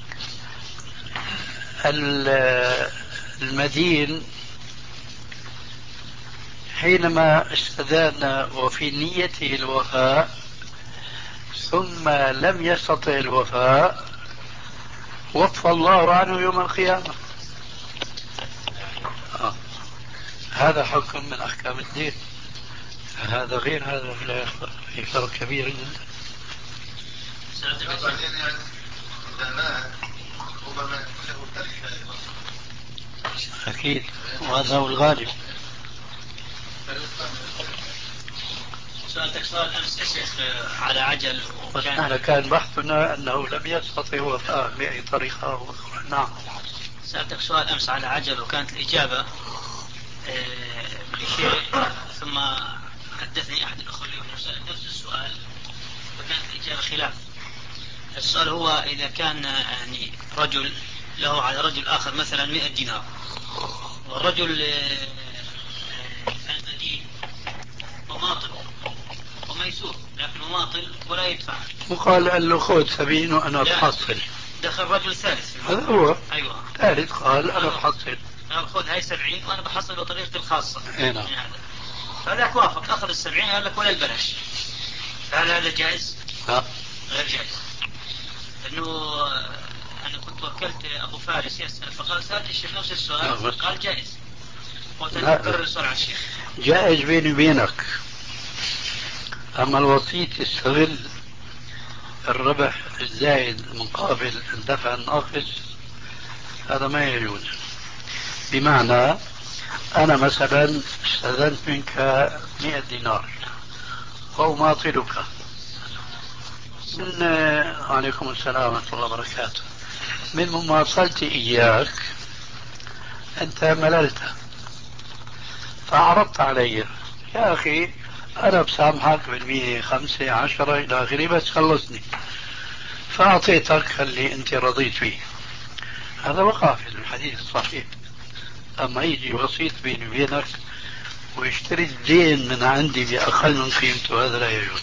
المدين حينما استدان وفي نيته الوفاء ثم لم يستطع الوفاء وفى الله عنه يوم القيامة. آه. هذا حكم من أحكام الدين، هذا غير هذا، لا في فرق كبير جدا. بعدين يعني إذا مات ربما يكون له تركة أيضا. أكيد، وهذا هو الغالب. سألتك سؤال أمس يا شيخ على عجل، بس نحن كان بحثنا أنه لم يستطع وفاء بأي طريقة أو أخرى. نعم. سألتك سؤال أمس على عجل وكانت الإجابة بشيء، ثم حدثني أحد الأخوة اليوم نفس السؤال وكانت الإجابة خلاف. السؤال هو إذا كان يعني رجل له على رجل آخر مثلا مئة دينار، والرجل المدين مماطل وميسور لكن مماطل ولا يدفع، وقال قال له خذ سبعين وأنا بحصل. دخل رجل ثالث، هذا هو. أيوة. ثالث قال أنا بحصل، خذ هاي سبعين وأنا بحصل بطريقتي الخاصة. نعم. فذاك وافق أخذ السبعين قال لك ولا البلاش. هل هذا جائز؟ لا، غير جائز. لأنه أنا كنت وكلت أبو فارس يسأل فقال سألت الشيخ نفس السؤال قال جائز. وتذكر السؤال على الشيخ. جائز بيني وبينك، أما الوسيط يستغل الربح الزائد مقابل الدفع الناقص هذا ما يجوز. بمعنى أنا مثلا استأذنت منك مئة دينار وأماطلك من عليكم السلام ورحمة الله وبركاته، من مماطلتي إياك أنت مللت فعرضت علي يا أخي أنا بسامحك بالمية خمسة عشرة إلى آخره بس خلصني، فأعطيتك اللي أنت رضيت فيه. هذا وقع في الحديث الصحيح. أما يجي وسيط بيني وبينك ويشتري الدين من عندي بأقل من قيمته هذا لا يجوز.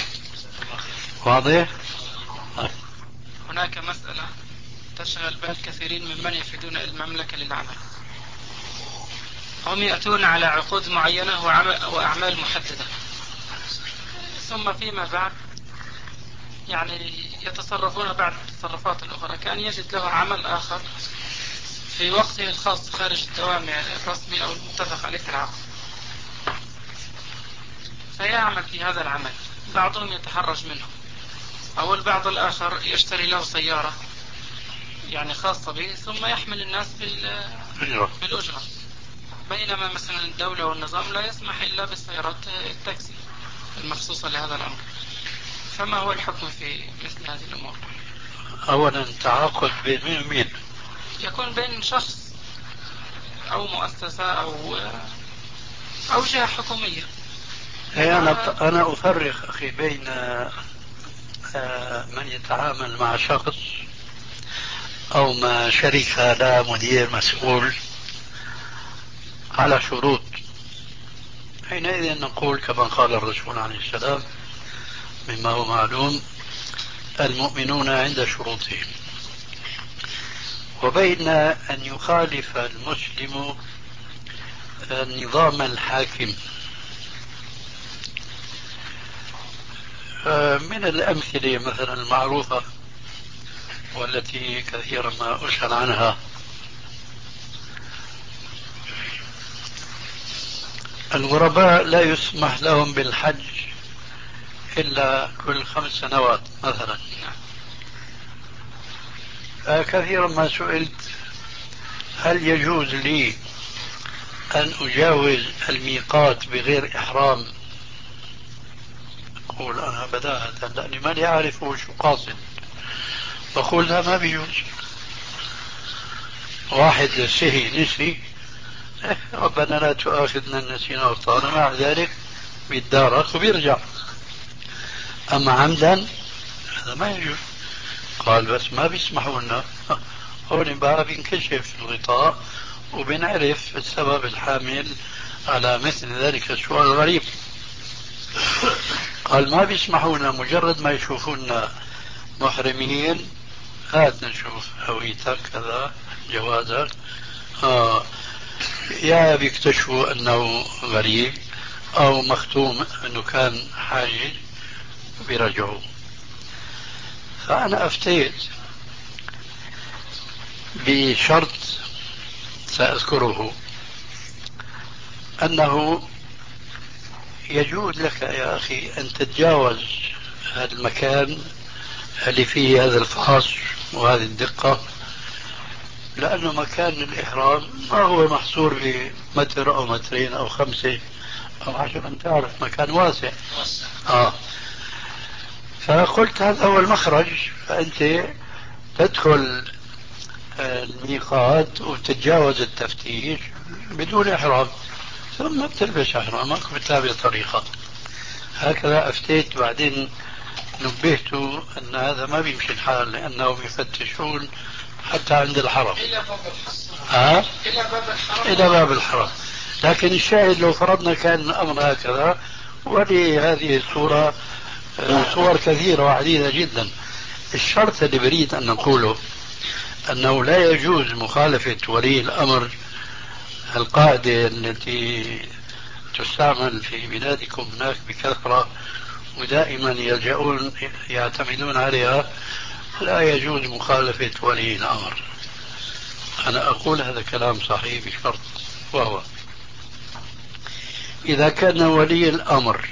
واضح؟ هناك مسألة تشغل بال كثيرين ممن يفيدون المملكة للعمل. هم يأتون على عقود معينة وأعمال محددة، ثم فيما بعد يعني يتصرفون بعد التصرفات الأخرى، كان يجد له عمل آخر في وقته الخاص خارج الدوام الرسمي أو المتفق عليه في العقد، فيعمل في هذا العمل. بعضهم يتحرج منه، أو البعض الآخر يشتري له سيارة يعني خاصة به ثم يحمل الناس بالأجرة، بينما مثلا الدولة والنظام لا يسمح إلا بالسيارات التاكسي المخصوصة لهذا الأمر. فما هو الحكم في مثل هذه الأمور؟ أولا تعاقد بين مين ومين؟ يكون بين شخص أو مؤسسة أو أو جهة حكومية. أنا أنا أفرق أخي بين من يتعامل مع شخص أو مع شركة لا مدير مسؤول على شروط. حينئذ نقول كما قال الرسول عليه السلام مما هو معلوم المؤمنون عند شروطهم، وبين أن يخالف المسلم النظام الحاكم. من الأمثلة مثلا المعروفة والتي كثيرا ما أسأل عنها الغرباء لا يسمح لهم بالحج إلا كل خمس سنوات مثلا. كثيرا ما سئلت هل يجوز لي أن أجاوز الميقات بغير إحرام؟ أقول أنا بداهة لأني ماني أعرف شو قاصد، بقول لا ما بيجوز. واحد سهي نسي ربنا لا تؤاخذنا نسينا وأخطأنا، مع ذلك بيتدارك وبيرجع. أما عمدا هذا ما يجوز. قال بس ما بيسمحوا لنا. هون بقى بينكشف الغطاء وبنعرف السبب الحامل على مثل ذلك السؤال الغريب. قال ما بيسمحوا لنا، مجرد ما يشوفونا محرمين هات نشوف هويتك كذا جوازك، آه يا بيكتشفوا انه غريب او مختوم انه كان حاجج بيرجعوا. فانا افتيت بشرط ساذكره، انه يجوز لك يا اخي ان تتجاوز هذا المكان اللي فيه هذا الفحص وهذه الدقة، لأنه مكان الإحرام ما هو محصور بمتر أو مترين أو خمسة أو عشر أمتار، مكان واسع. آه. فقلت هذا هو المخرج، فأنت تدخل الميقات وتتجاوز التفتيش بدون إحرام، ثم تلبس إحرامك وتتابع طريقة. هكذا أفتيت. بعدين نبهت أن هذا ما بيمشي الحال، لأنهم يفتشون حتى عند الحرم، إلى باب الحرم. ها؟ إلى باب الحرم. إلى باب الحرم. لكن الشاهد لو فرضنا كان الأمر هكذا، ولهذه الصورة صور كثيرة وعديدة جدا. الشرط اللي بريد أن نقوله أنه لا يجوز مخالفة ولي الأمر، القاعدة التي تستعمل في بلادكم هناك بكثرة ودائما يلجؤون يعتمدون عليها، لا يجوز مخالفة ولي الأمر. أنا أقول هذا كلام صحيح بشرط، وهو إذا كان ولي الأمر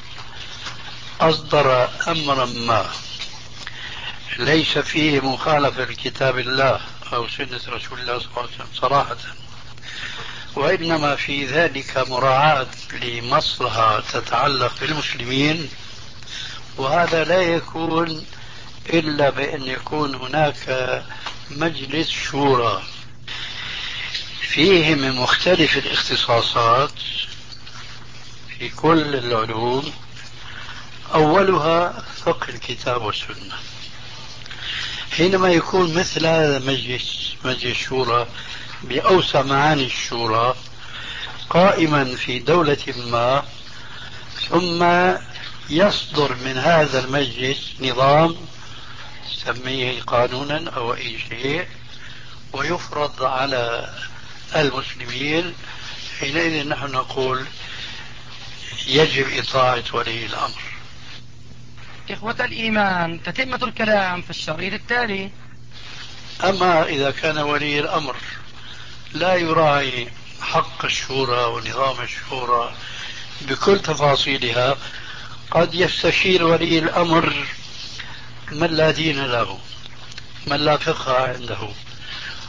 أصدر أمرا ما ليس فيه مخالفة لكتاب الله أو سنة رسول الله صلى الله عليه وسلم صراحة، وإنما في ذلك مراعاة لمصلحة تتعلق بالمسلمين، وهذا لا يكون إلا بأن يكون هناك مجلس شورى فيه من مختلف الاختصاصات في كل العلوم، أولها فقه الكتاب والسنة. حينما يكون مثل هذا المجلس، مجلس شورى بأوسع معاني الشورى، قائما في دولة ما، ثم يصدر من هذا المجلس نظام سميه قانونا أو أي شيء ويفرض على المسلمين، حينئذ نحن نقول يجب إطاعة ولي الأمر. إخوة الإيمان، تتمة الكلام في الشريط التالي. أما إذا كان ولي الأمر لا يراعي حق الشورى ونظام الشورى بكل تفاصيلها، قد يستشير ولي الأمر من لا دين له، من لا فقه عنده،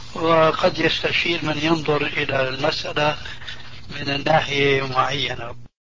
وقد يستشير من ينظر إلى المسألة من الناحية معينة.